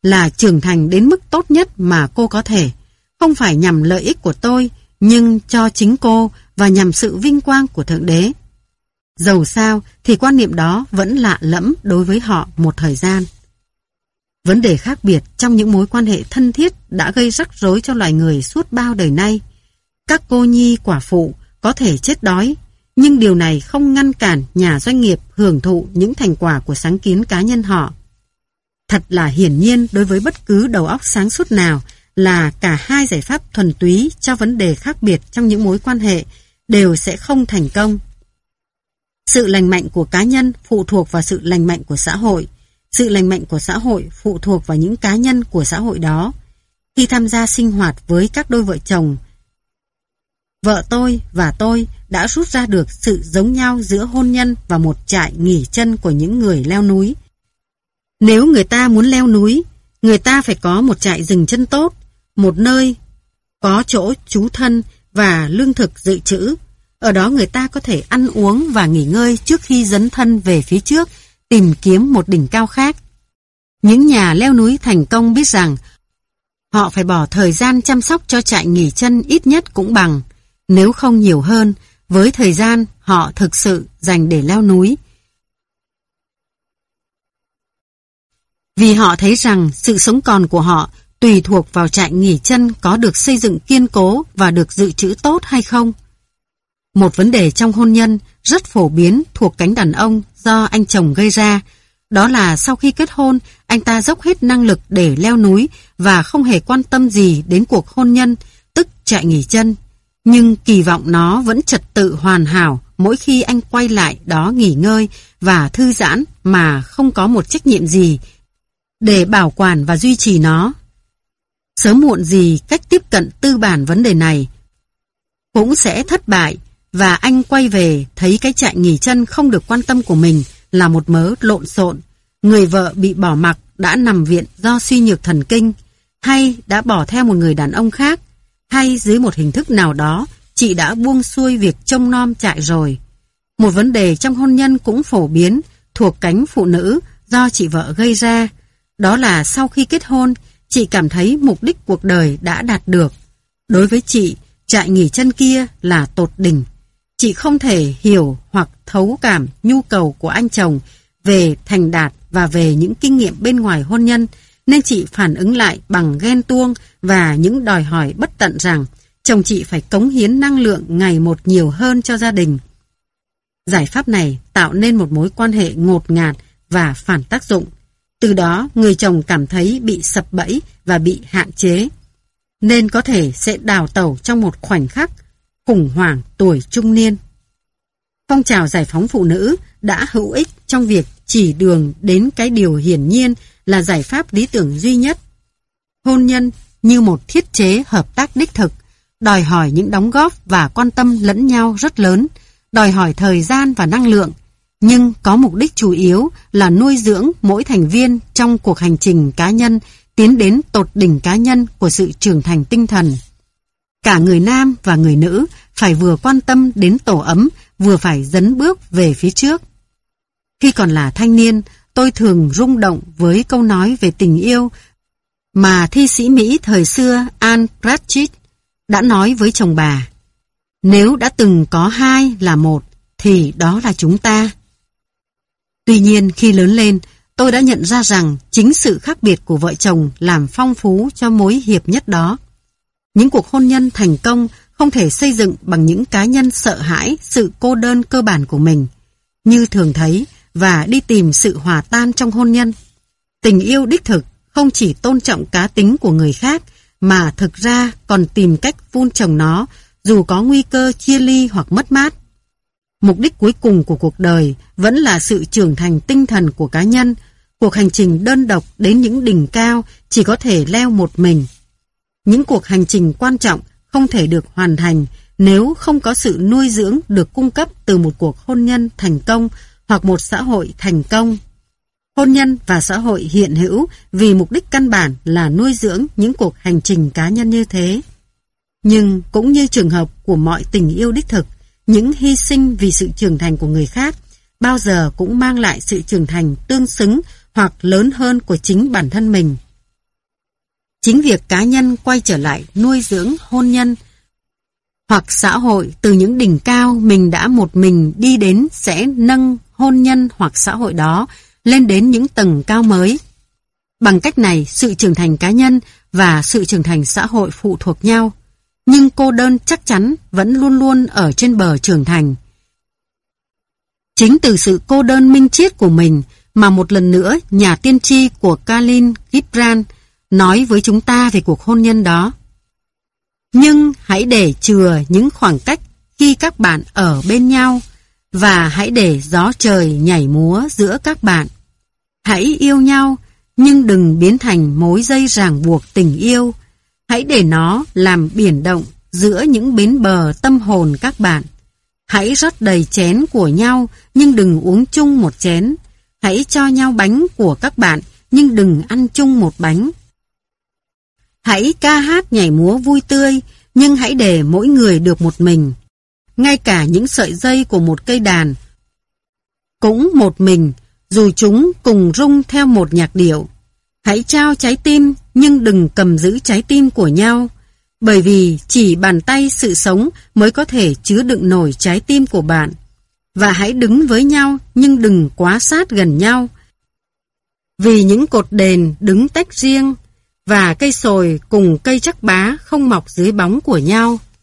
là trưởng thành đến mức tốt nhất mà cô có thể, không phải nhằm lợi ích của tôi, nhưng cho chính cô và nhằm sự vinh quang của Thượng Đế. Dầu sao thì quan niệm đó vẫn lạ lẫm đối với họ một thời gian. Vấn đề khác biệt trong những mối quan hệ thân thiết đã gây rắc rối cho loài người suốt bao đời nay. Các cô nhi quả phụ có thể chết đói, nhưng điều này không ngăn cản nhà doanh nghiệp hưởng thụ những thành quả của sáng kiến cá nhân họ. Thật là hiển nhiên đối với bất cứ đầu óc sáng suốt nào là cả hai giải pháp thuần túy cho vấn đề khác biệt trong những mối quan hệ đều sẽ không thành công. Sự lành mạnh của cá nhân phụ thuộc vào sự lành mạnh của xã hội. Sự lành mạnh của xã hội phụ thuộc vào những cá nhân của xã hội đó. Khi tham gia sinh hoạt với các đôi vợ chồng, vợ tôi và tôi đã rút ra được sự giống nhau giữa hôn nhân và một trại nghỉ chân của những người leo núi. Nếu người ta muốn leo núi, người ta phải có một trại dừng chân tốt, một nơi có chỗ trú thân và lương thực dự trữ. Ở đó người ta có thể ăn uống và nghỉ ngơi trước khi dấn thân về phía trước, tìm kiếm một đỉnh cao khác. Những nhà leo núi thành công biết rằng họ phải bỏ thời gian chăm sóc cho trại nghỉ chân ít nhất cũng bằng, nếu không nhiều hơn, với thời gian họ thực sự dành để leo núi. Vì họ thấy rằng sự sống còn của họ tùy thuộc vào trại nghỉ chân có được xây dựng kiên cố và được dự trữ tốt hay không. Một vấn đề trong hôn nhân rất phổ biến thuộc cánh đàn ông do anh chồng gây ra, đó là sau khi kết hôn, anh ta dốc hết năng lực để leo núi và không hề quan tâm gì đến cuộc hôn nhân, tức trại nghỉ chân. Nhưng kỳ vọng nó vẫn trật tự hoàn hảo mỗi khi anh quay lại đó nghỉ ngơi và thư giãn mà không có một trách nhiệm gì để bảo quản và duy trì nó. Sớm muộn gì cách tiếp cận tư bản vấn đề này cũng sẽ thất bại, và anh quay về thấy cái trại nghỉ chân không được quan tâm của mình là một mớ lộn xộn. Người vợ bị bỏ mặc đã nằm viện do suy nhược thần kinh, hay đã bỏ theo một người đàn ông khác, hay dưới một hình thức nào đó chị đã buông xuôi việc trông nom trại rồi. Một vấn đề trong hôn nhân cũng phổ biến thuộc cánh phụ nữ do chị vợ gây ra, đó là sau khi kết hôn, chị cảm thấy mục đích cuộc đời đã đạt được. Đối với chị, trại nghỉ chân kia là tột đỉnh. Chị không thể hiểu hoặc thấu cảm nhu cầu của anh chồng về thành đạt và về những kinh nghiệm bên ngoài hôn nhân, nên chị phản ứng lại bằng ghen tuông và những đòi hỏi bất tận rằng chồng chị phải cống hiến năng lượng ngày một nhiều hơn cho gia đình. Giải pháp này tạo nên một mối quan hệ ngột ngạt và phản tác dụng. Từ đó, người chồng cảm thấy bị sập bẫy và bị hạn chế, nên có thể sẽ đào tẩu trong một khoảnh khắc khủng hoảng tuổi trung niên. Phong trào giải phóng phụ nữ đã hữu ích trong việc chỉ đường đến cái điều hiển nhiên là giải pháp lý tưởng duy nhất. Hôn nhân như một thiết chế hợp tác đích thực, đòi hỏi những đóng góp và quan tâm lẫn nhau rất lớn, đòi hỏi thời gian và năng lượng, nhưng có mục đích chủ yếu là nuôi dưỡng mỗi thành viên trong cuộc hành trình cá nhân tiến đến tột đỉnh cá nhân của sự trưởng thành tinh thần. Cả người nam và người nữ phải vừa quan tâm đến tổ ấm, vừa phải dấn bước về phía trước. Khi còn là thanh niên, tôi thường rung động với câu nói về tình yêu mà thi sĩ Mỹ thời xưa Anne Pratchett đã nói với chồng bà. Nếu đã từng có hai là một, thì đó là chúng ta. Tuy nhiên, khi lớn lên, tôi đã nhận ra rằng chính sự khác biệt của vợ chồng làm phong phú cho mối hiệp nhất đó. Những cuộc hôn nhân thành công không thể xây dựng bằng những cá nhân sợ hãi sự cô đơn cơ bản của mình, như thường thấy, và đi tìm sự hòa tan trong hôn nhân. Tình yêu đích thực không chỉ tôn trọng cá tính của người khác, mà thực ra còn tìm cách vun trồng nó, dù có nguy cơ chia ly hoặc mất mát. Mục đích cuối cùng của cuộc đời vẫn là sự trưởng thành tinh thần của cá nhân. Cuộc hành trình đơn độc đến những đỉnh cao chỉ có thể leo một mình. Những cuộc hành trình quan trọng không thể được hoàn thành nếu không có sự nuôi dưỡng được cung cấp từ một cuộc hôn nhân thành công hoặc một xã hội thành công. Hôn nhân và xã hội hiện hữu vì mục đích căn bản là nuôi dưỡng những cuộc hành trình cá nhân như thế. Nhưng cũng như trường hợp của mọi tình yêu đích thực, những hy sinh vì sự trưởng thành của người khác bao giờ cũng mang lại sự trưởng thành tương xứng hoặc lớn hơn của chính bản thân mình. Chính việc cá nhân quay trở lại nuôi dưỡng hôn nhân hoặc xã hội từ những đỉnh cao mình đã một mình đi đến sẽ nâng hôn nhân hoặc xã hội đó lên đến những tầng cao mới. Bằng cách này, sự trưởng thành cá nhân và sự trưởng thành xã hội phụ thuộc nhau, nhưng cô đơn chắc chắn vẫn luôn luôn ở trên bờ trưởng thành. Chính từ sự cô đơn minh triết của mình mà một lần nữa nhà tiên tri của Khalil Gibran nói với chúng ta về cuộc hôn nhân đó. Nhưng hãy để chừa những khoảng cách khi các bạn ở bên nhau và hãy để gió trời nhảy múa giữa các bạn. Hãy yêu nhau nhưng đừng biến thành mối dây ràng buộc tình yêu. Hãy để nó làm biển động giữa những bến bờ tâm hồn các bạn. Hãy rót đầy chén của nhau nhưng đừng uống chung một chén. Hãy cho nhau bánh của các bạn nhưng đừng ăn chung một bánh. Hãy ca hát nhảy múa vui tươi nhưng hãy để mỗi người được một mình. Ngay cả những sợi dây của một cây đàn cũng một mình, dù chúng cùng rung theo một nhạc điệu. Hãy trao trái tim nhưng đừng cầm giữ trái tim của nhau, bởi vì chỉ bàn tay sự sống mới có thể chứa đựng nổi trái tim của bạn. Và hãy đứng với nhau nhưng đừng quá sát gần nhau, vì những cột đền đứng tách riêng và cây sồi cùng cây trắc bá không mọc dưới bóng của nhau.